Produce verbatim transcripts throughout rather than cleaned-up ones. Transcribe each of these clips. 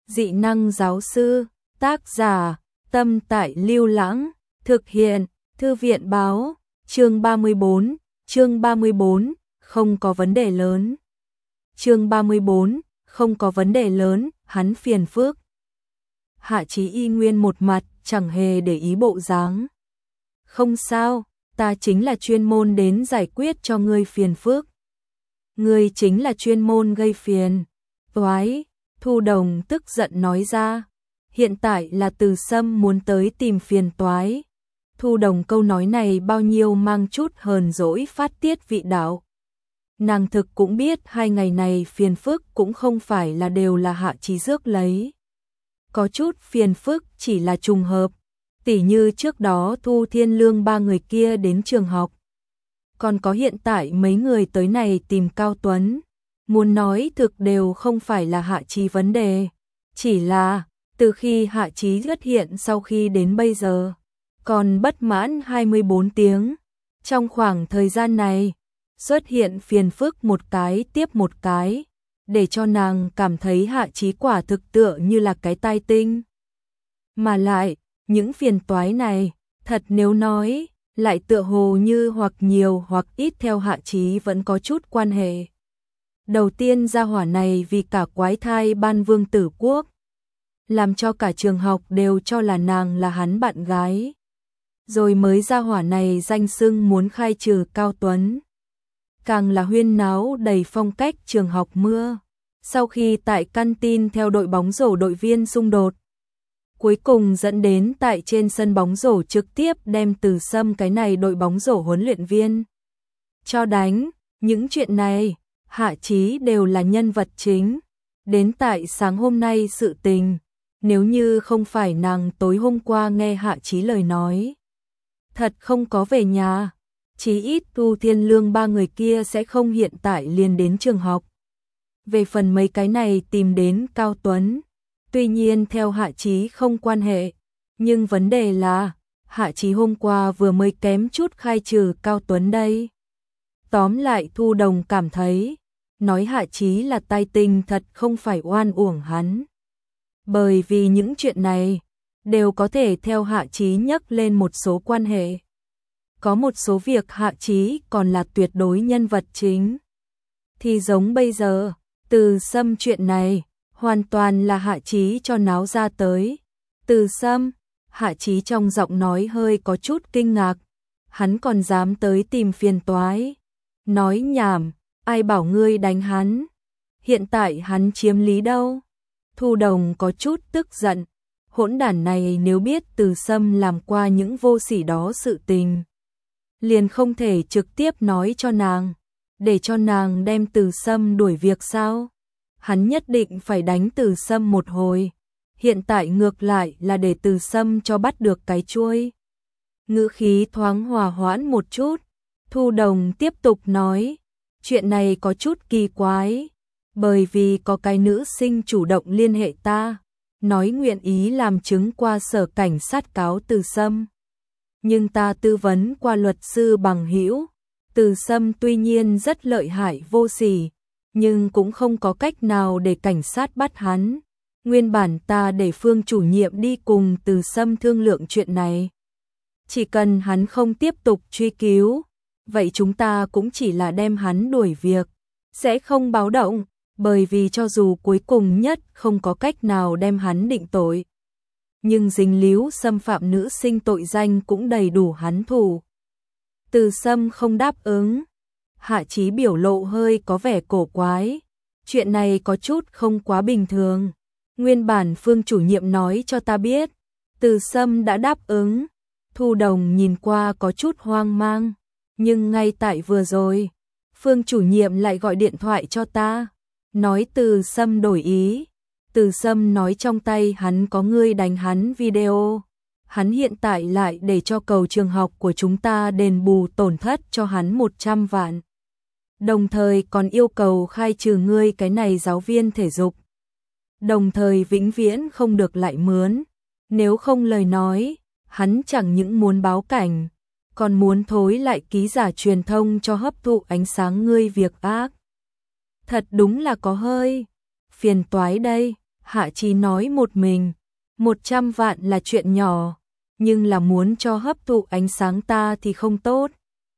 Dị năng giáo sư, tác giả, Tâm Tại Lưu Lãng, thực hiện, Thư viện báo, chương ba mươi bốn, chương ba mươi bốn, không có vấn đề lớn. Chương ba mươi bốn, không có vấn đề lớn, hắn phiền phức. Hạ Chí y nguyên một mặt, chẳng hề để ý bộ dáng. Không sao, ta chính là chuyên môn đến giải quyết cho ngươi phiền phức. Ngươi chính là chuyên môn gây phiền. Toái, Thu Đồng tức giận nói ra. Hiện tại là Từ Sâm muốn tới tìm phiền toái. Thu Đồng câu nói này bao nhiêu mang chút hờn dỗi phát tiết vị đạo. Nàng thực cũng biết hai ngày này phiền phức cũng không phải là đều là Hạ Chí rước lấy. Có chút phiền phức chỉ là trùng hợp, tỉ như trước đó Thu Thiên Lương ba người kia đến trường học. Còn có hiện tại mấy người tới này tìm Cao Tuấn, muốn nói thực đều không phải là Hạ Chí vấn đề, chỉ là từ khi Hạ Chí xuất hiện sau khi đến bây giờ, còn bất mãn hai mươi bốn tiếng. Trong khoảng thời gian này, xuất hiện phiền phức một cái tiếp một cái, để cho nàng cảm thấy Hạ Chí quả thực tựa như là cái tai tinh. Mà lại, những phiền toái này, thật nếu nói, lại tựa hồ như hoặc nhiều hoặc ít theo Hạ Chí vẫn có chút quan hệ. Đầu tiên gia hỏa này vì cả quái thai ban vương tử quốc, làm cho cả trường học đều cho là nàng là hắn bạn gái. Rồi mới gia hỏa này danh xưng muốn khai trừ Cao Tuấn. Càng là huyên náo đầy phong cách trường học mưa. Sau khi tại canteen theo đội bóng rổ đội viên xung đột, cuối cùng dẫn đến tại trên sân bóng rổ trực tiếp đem Từ Sâm cái này đội bóng rổ huấn luyện viên cho đánh. Những chuyện này, Hạ Chí đều là nhân vật chính. Đến tại sáng hôm nay sự tình, nếu như không phải nàng tối hôm qua nghe Hạ Chí lời nói, thật không có về nhà, chí ít Thu Thiên Lương ba người kia sẽ không hiện tại liền đến trường học. Về phần mấy cái này tìm đến Cao Tuấn, tuy nhiên theo Hạ Chí không quan hệ, nhưng vấn đề là Hạ Chí hôm qua vừa mới kém chút khai trừ Cao Tuấn đây. Tóm lại Thu Đồng cảm thấy, nói Hạ Chí là tai tinh thật không phải oan uổng hắn. Bởi vì những chuyện này đều có thể theo Hạ Chí nhắc lên một số quan hệ. Có một số việc Hạ Chí còn là tuyệt đối nhân vật chính. Thì giống bây giờ, Từ Sâm chuyện này, hoàn toàn là Hạ Chí cho náo ra tới. Từ Sâm, Hạ Chí trong giọng nói hơi có chút kinh ngạc. Hắn còn dám tới tìm phiền toái. Nói nhảm, ai bảo ngươi đánh hắn. Hiện tại hắn chiếm lý đâu. Thu Đồng có chút tức giận. Hỗn đản này nếu biết Từ Sâm làm qua những vô sỉ đó sự tình, liền không thể trực tiếp nói cho nàng, để cho nàng đem Từ Sâm đuổi việc sao? Hắn nhất định phải đánh Từ Sâm một hồi. Hiện tại ngược lại là để Từ Sâm cho bắt được cái chuôi. Ngữ khí thoáng hòa hoãn một chút, Thu Đồng tiếp tục nói, chuyện này có chút kỳ quái, bởi vì có cái nữ sinh chủ động liên hệ ta, nói nguyện ý làm chứng qua sở cảnh sát cáo Từ Sâm. Nhưng ta tư vấn qua luật sư bằng hữu, Từ Sâm tuy nhiên rất lợi hại vô sỉ, nhưng cũng không có cách nào để cảnh sát bắt hắn. Nguyên bản ta để Phương chủ nhiệm đi cùng Từ Sâm thương lượng chuyện này. Chỉ cần hắn không tiếp tục truy cứu, vậy chúng ta cũng chỉ là đem hắn đuổi việc, sẽ không báo động, bởi vì cho dù cuối cùng nhất không có cách nào đem hắn định tội, nhưng dính líu xâm phạm nữ sinh tội danh cũng đầy đủ hắn thủ. Từ Sâm không đáp ứng. Hạ Chí biểu lộ hơi có vẻ cổ quái. Chuyện này có chút không quá bình thường. Nguyên bản Phương chủ nhiệm nói cho ta biết, Từ Sâm đã đáp ứng. Thu Đồng nhìn qua có chút hoang mang. Nhưng ngay tại vừa rồi, Phương chủ nhiệm lại gọi điện thoại cho ta, nói Từ Sâm đổi ý. Từ Sâm nói trong tay hắn có ngươi đánh hắn video. Hắn hiện tại lại để cho cầu trường học của chúng ta đền bù tổn thất cho hắn một trăm vạn. Đồng thời còn yêu cầu khai trừ ngươi cái này giáo viên thể dục. Đồng thời vĩnh viễn không được lại mướn. Nếu không lời nói, hắn chẳng những muốn báo cảnh, còn muốn thối lại ký giả truyền thông cho hấp thụ ánh sáng ngươi việc ác. Thật đúng là có hơi phiền toái đây. Hạ Chí nói một mình, một trăm vạn là chuyện nhỏ, nhưng là muốn cho hấp thụ ánh sáng ta thì không tốt.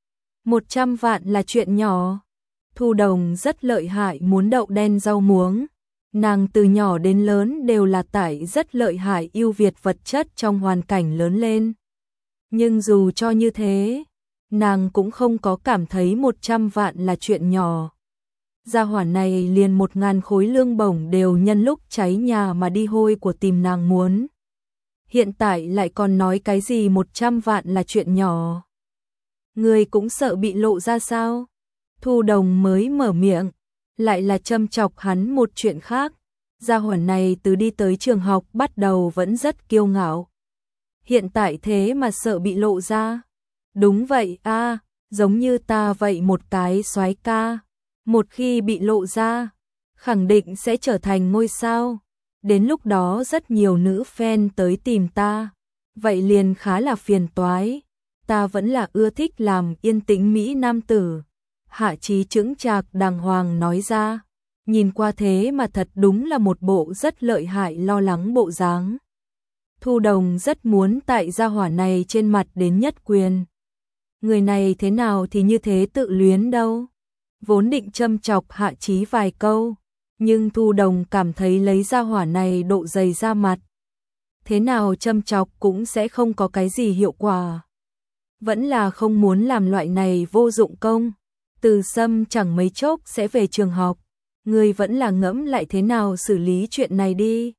Một trăm vạn là chuyện nhỏ. Thu Đồng rất lợi hại muốn đậu đen rau muống. Nàng từ nhỏ đến lớn đều là tải rất lợi hại ưu việt vật chất trong hoàn cảnh lớn lên. Nhưng dù cho như thế, nàng cũng không có cảm thấy một trăm vạn là chuyện nhỏ. Gia hỏa này liền một ngàn khối lương bổng đều nhân lúc cháy nhà mà đi hôi của tìm nàng muốn. Hiện tại lại còn nói cái gì một trăm vạn là chuyện nhỏ. Người cũng sợ bị lộ ra sao? Thu Đồng mới mở miệng, lại là châm chọc hắn một chuyện khác. Gia hỏa này từ đi tới trường học bắt đầu vẫn rất kiêu ngạo. Hiện tại thế mà sợ bị lộ ra. Đúng vậy a, giống như ta vậy một cái soái ca. Một khi bị lộ ra, khẳng định sẽ trở thành ngôi sao. Đến lúc đó rất nhiều nữ fan tới tìm ta. Vậy liền khá là phiền toái. Ta vẫn là ưa thích làm yên tĩnh mỹ nam tử. Hạ Chí chững chạc đàng hoàng nói ra. Nhìn qua thế mà thật đúng là một bộ rất lợi hại lo lắng bộ dáng. Thu Đồng rất muốn tại gia hỏa này trên mặt đến nhất quyền. Người này thế nào thì như thế tự luyến đâu. Vốn định châm chọc Hạ Chí vài câu, nhưng Thu Đồng cảm thấy lấy gia hỏa này độ dày ra mặt. Thế nào châm chọc cũng sẽ không có cái gì hiệu quả. Vẫn là không muốn làm loại này vô dụng công. Từ Sâm chẳng mấy chốc sẽ về trường học. Người vẫn là ngẫm lại thế nào xử lý chuyện này đi.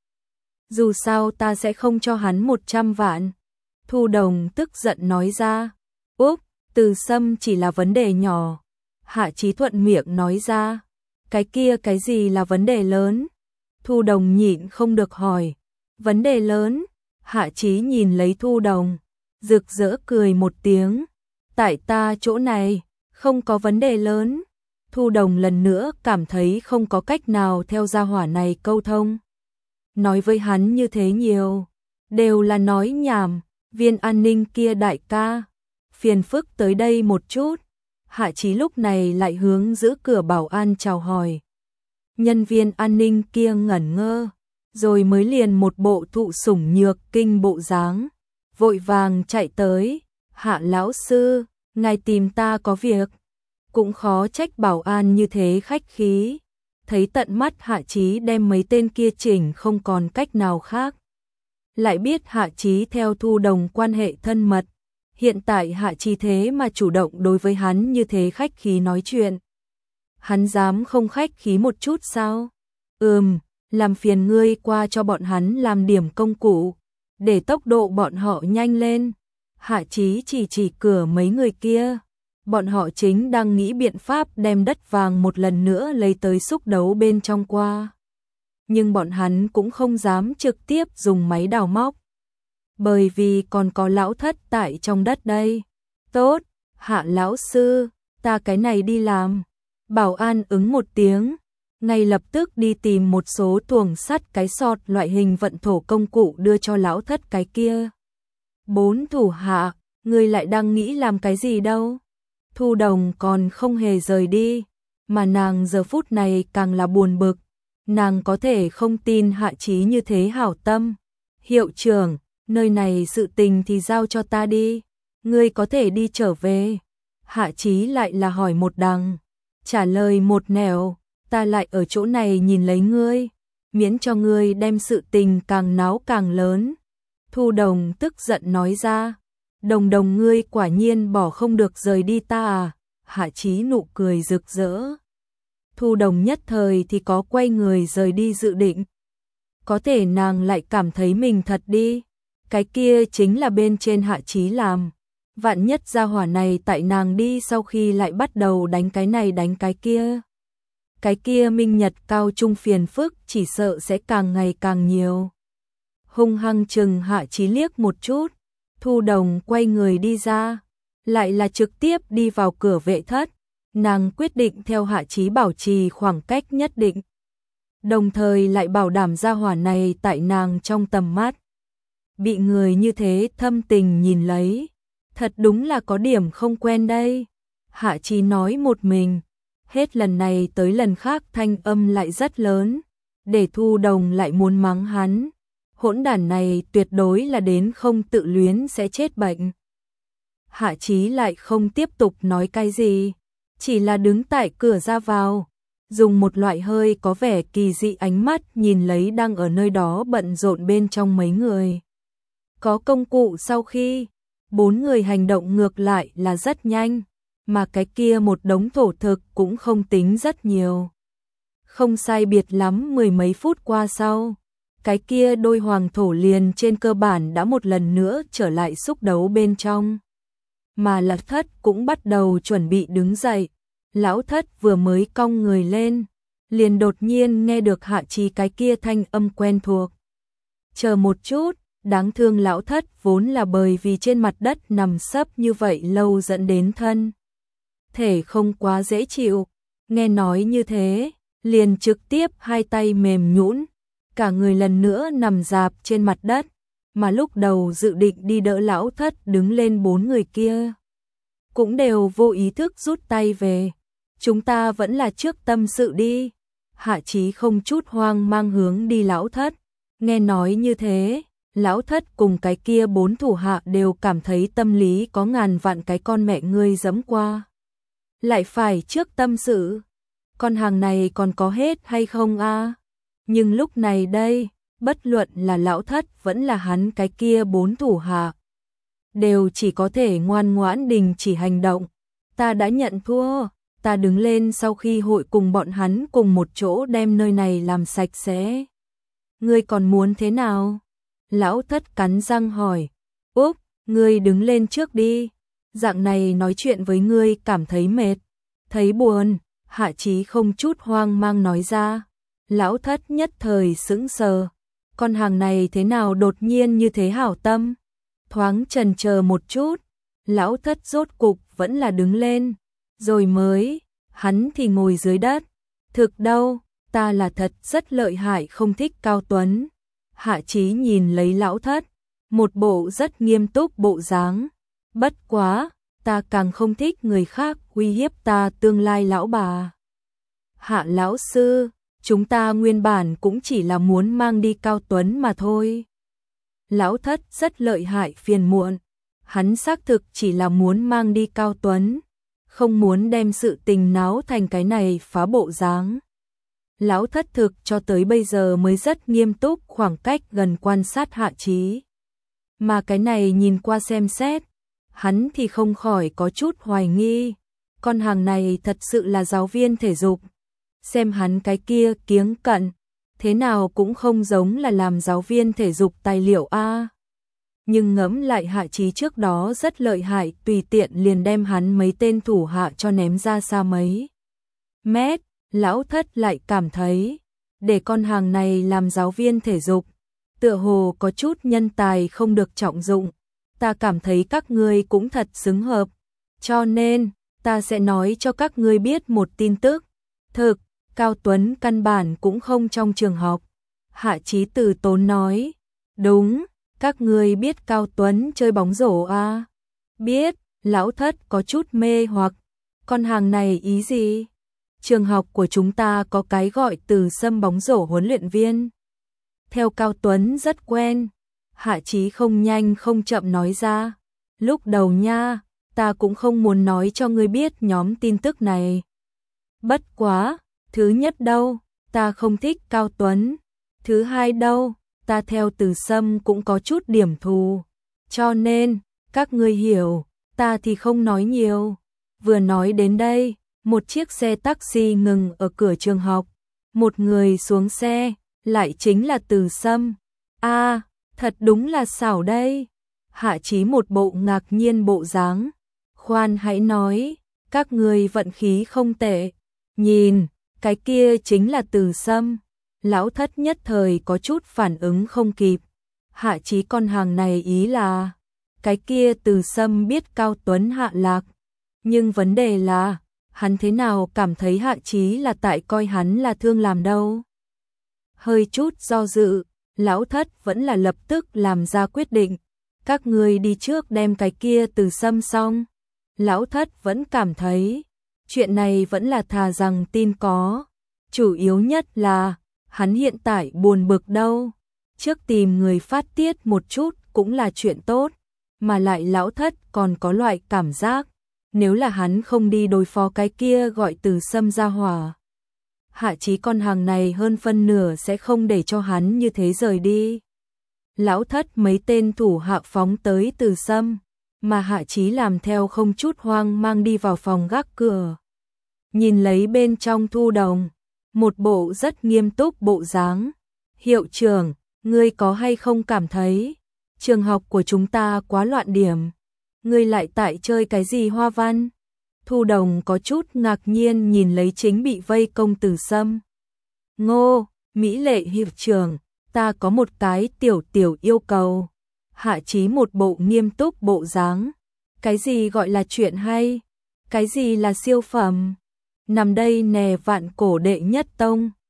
Dù sao ta sẽ không cho hắn một trăm vạn. Thu Đồng tức giận nói ra. Úp, Từ Sâm chỉ là vấn đề nhỏ. Hạ Chí thuận miệng nói ra. Cái kia cái gì là vấn đề lớn? Thu Đồng nhịn không được hỏi. Vấn đề lớn? Hạ Chí nhìn lấy Thu Đồng, rực rỡ cười một tiếng. Tại ta chỗ này, không có vấn đề lớn. Thu Đồng lần nữa cảm thấy không có cách nào theo gia hỏa này câu thông. Nói với hắn như thế nhiều, đều là nói nhảm. Viên an ninh kia đại ca, phiền phức tới đây một chút. Hạ Chí lúc này lại hướng giữ cửa bảo an chào hỏi. Nhân viên an ninh kia ngẩn ngơ, rồi mới liền một bộ thụ sủng nhược kinh bộ dáng, vội vàng chạy tới. Hạ lão sư, ngài tìm ta có việc. Cũng khó trách bảo an như thế khách khí. Thấy tận mắt Hạ Chí đem mấy tên kia chỉnh không còn cách nào khác. Lại biết Hạ Chí theo Thu Đồng quan hệ thân mật. Hiện tại Hạ Chí thế mà chủ động đối với hắn như thế khách khí nói chuyện. Hắn dám không khách khí một chút sao? Ừm, làm phiền ngươi qua cho bọn hắn làm điểm công cụ, để tốc độ bọn họ nhanh lên. Hạ Chí chỉ chỉ cửa mấy người kia. Bọn họ chính đang nghĩ biện pháp đem đất vàng một lần nữa lấy tới xúc đấu bên trong qua. Nhưng bọn hắn cũng không dám trực tiếp dùng máy đào móc. Bởi vì còn có lão thất tại trong đất đây. Tốt, Hạ lão sư, ta cái này đi làm. Bảo an ứng một tiếng, ngay lập tức đi tìm một số tuồng sắt cái sọt loại hình vận thổ công cụ đưa cho lão thất cái kia. Bốn thủ hạ, người lại đang nghĩ làm cái gì đâu? Thu Đồng còn không hề rời đi, mà nàng giờ phút này càng là buồn bực. Nàng có thể không tin Hạ Chí như thế hảo tâm. Hiệu trưởng, nơi này sự tình thì giao cho ta đi, ngươi có thể đi trở về. Hạ Chí lại là hỏi một đằng, trả lời một nẻo, ta lại ở chỗ này nhìn lấy ngươi, miễn cho ngươi đem sự tình càng náo càng lớn. Thu Đồng tức giận nói ra. Đồng đồng ngươi quả nhiên bỏ không được rời đi ta à? Hạ Chí nụ cười rực rỡ. Thu Đồng nhất thời thì có quay người rời đi dự định. Có thể nàng lại cảm thấy mình thật đi. Cái kia chính là bên trên Hạ Chí làm. Vạn nhất gia hỏa này tại nàng đi sau khi lại bắt đầu đánh cái này đánh cái kia. Cái kia minh nhật cao trung phiền phức chỉ sợ sẽ càng ngày càng nhiều. Hung hăng chừng Hạ Chí liếc một chút. Thu Đồng quay người đi ra, lại là trực tiếp đi vào cửa vệ thất. Nàng quyết định theo Hạ Chí bảo trì khoảng cách nhất định, đồng thời lại bảo đảm gia hỏa này tại nàng trong tầm mắt. Bị người như thế thâm tình nhìn lấy, thật đúng là có điểm không quen đây. Hạ Chí nói một mình, hết lần này tới lần khác thanh âm lại rất lớn. để Thu Đồng lại muốn mắng hắn. Hỗn đản này tuyệt đối là đến không tự luyến sẽ chết bệnh. Hạ Chí lại không tiếp tục nói cái gì, chỉ là đứng tại cửa ra vào, dùng một loại hơi có vẻ kỳ dị ánh mắt nhìn lấy đang ở nơi đó bận rộn bên trong mấy người. Có công cụ sau khi, bốn người hành động ngược lại là rất nhanh, mà cái kia một đống thổ thực cũng không tính rất nhiều. Không sai biệt lắm mười mấy phút qua sau, cái kia đôi hoàng thổ liền trên cơ bản đã một lần nữa trở lại xúc đấu bên trong. Mà Lạc Thất cũng bắt đầu chuẩn bị đứng dậy, Lão Thất vừa mới cong người lên, liền đột nhiên nghe được Hạ Chí cái kia thanh âm quen thuộc. Chờ một chút, đáng thương Lão Thất vốn là bởi vì trên mặt đất nằm sấp như vậy lâu dẫn đến thân thể không quá dễ chịu, nghe nói như thế, liền trực tiếp hai tay mềm nhũn, cả người lần nữa nằm rạp trên mặt đất, mà lúc đầu dự định đi đỡ Lão Thất đứng lên bốn người kia cũng đều vô ý thức rút tay về. Chúng ta vẫn là trước tâm sự đi. Hạ Chí không chút hoang mang hướng đi Lão Thất. Nghe nói như thế, Lão Thất cùng cái kia bốn thủ hạ đều cảm thấy tâm lý có ngàn vạn cái con mẹ ngươi giẫm qua. Lại phải trước tâm sự. Con hàng này còn có hết hay không a? Nhưng lúc này đây, bất luận là Lão Thất vẫn là hắn cái kia bốn thủ hạ, đều chỉ có thể ngoan ngoãn đình chỉ hành động. Ta đã nhận thua, ta đứng lên sau khi hội cùng bọn hắn cùng một chỗ đem nơi này làm sạch sẽ. Ngươi còn muốn thế nào? Lão Thất cắn răng hỏi. Úp, ngươi đứng lên trước đi. Dạng này nói chuyện với ngươi cảm thấy mệt, thấy buồn. Hạ Chí không chút hoang mang nói ra. Lão Thất nhất thời sững sờ. Con hàng này thế nào đột nhiên như thế hảo tâm? Thoáng chần chờ một chút, Lão Thất rốt cục vẫn là đứng lên, rồi mới, hắn thì ngồi dưới đất. Thực đâu, ta là thật rất lợi hại không thích Cao Tuấn. Hạ Chí nhìn lấy Lão Thất, một bộ rất nghiêm túc bộ dáng. Bất quá, ta càng không thích người khác uy hiếp ta tương lai lão bà. Hạ lão sư, chúng ta nguyên bản cũng chỉ là muốn mang đi Cao Tuấn mà thôi. Lão Thất rất lợi hại phiền muộn, hắn xác thực chỉ là muốn mang đi Cao Tuấn, không muốn đem sự tình náo thành cái này phá bộ dáng. Lão Thất thực cho tới bây giờ mới rất nghiêm túc khoảng cách gần quan sát Hạ Chí. Mà cái này nhìn qua xem xét, hắn thì không khỏi có chút hoài nghi, con hàng này thật sự là giáo viên thể dục. Xem hắn cái kia kiếng cận, thế nào cũng không giống là làm giáo viên thể dục tài liệu a. Nhưng ngẫm lại Hạ Chí trước đó rất lợi hại, tùy tiện liền đem hắn mấy tên thủ hạ cho ném ra xa mấy mét. Lão Thất lại cảm thấy, để con hàng này làm giáo viên thể dục, tựa hồ có chút nhân tài không được trọng dụng. Ta cảm thấy các ngươi cũng thật xứng hợp, cho nên, ta sẽ nói cho các ngươi biết một tin tức. Thực, Cao Tuấn căn bản cũng không trong trường học. Hạ Chí từ tốn nói, đúng, các ngươi biết Cao Tuấn chơi bóng rổ à? Biết, Lão Thất có chút mê hoặc, con hàng này ý gì? Trường học của chúng ta có cái gọi Từ Sâm bóng rổ huấn luyện viên. Theo Cao Tuấn rất quen. Hạ Chí không nhanh không chậm nói ra. Lúc đầu nha, ta cũng không muốn nói cho ngươi biết nhóm tin tức này. Bất quá, thứ nhất đâu, ta không thích Cao Tuấn. Thứ hai đâu, ta theo Từ Sâm cũng có chút điểm thù. Cho nên, các ngươi hiểu, ta thì không nói nhiều. Vừa nói đến đây, một chiếc xe taxi ngừng ở cửa trường học. Một người xuống xe, lại chính là Từ Sâm. A, thật đúng là xảo đây. Hạ Chí một bộ ngạc nhiên bộ dáng. Khoan hãy nói, các người vận khí không tệ. Nhìn, cái kia chính là Từ Sâm. Lão Thất nhất thời có chút phản ứng không kịp. Hạ Chí con hàng này ý là, cái kia Từ Sâm biết Cao Tuấn hạ lạc. Nhưng vấn đề là, hắn thế nào cảm thấy Hạ Chí là tại coi hắn là thương làm đâu. Hơi chút do dự, Lão Thất vẫn là lập tức làm ra quyết định. Các người đi trước đem cái kia Từ Sâm xong. Lão Thất vẫn cảm thấy, chuyện này vẫn là thà rằng tin có. Chủ yếu nhất là, hắn hiện tại buồn bực đâu. Trước tìm người phát tiết một chút cũng là chuyện tốt, mà lại lão thất còn có loại cảm giác, nếu là hắn không đi đối phó cái kia gọi Từ Sâm ra hỏa, Hạ Chí con hàng này hơn phân nửa sẽ không để cho hắn như thế rời đi. Lão thất mấy tên thủ hạ phóng tới Từ Sâm, mà Hạ Chí làm theo không chút hoang mang đi vào phòng gác cửa. Nhìn lấy bên trong Thu Đồng, một bộ rất nghiêm túc bộ dáng. Hiệu trưởng, ngươi có hay không cảm thấy trường học của chúng ta quá loạn điểm? Ngươi lại tại chơi cái gì hoa văn? Thu Đồng có chút ngạc nhiên nhìn lấy chính bị vây công Từ Sâm. Ngô, Mỹ Lệ hiệu trưởng, ta có một cái tiểu tiểu yêu cầu. Hạ Chí một bộ nghiêm túc bộ dáng. Cái gì gọi là chuyện hay? Cái gì là siêu phẩm? Nằm đây nè vạn cổ đệ nhất tông.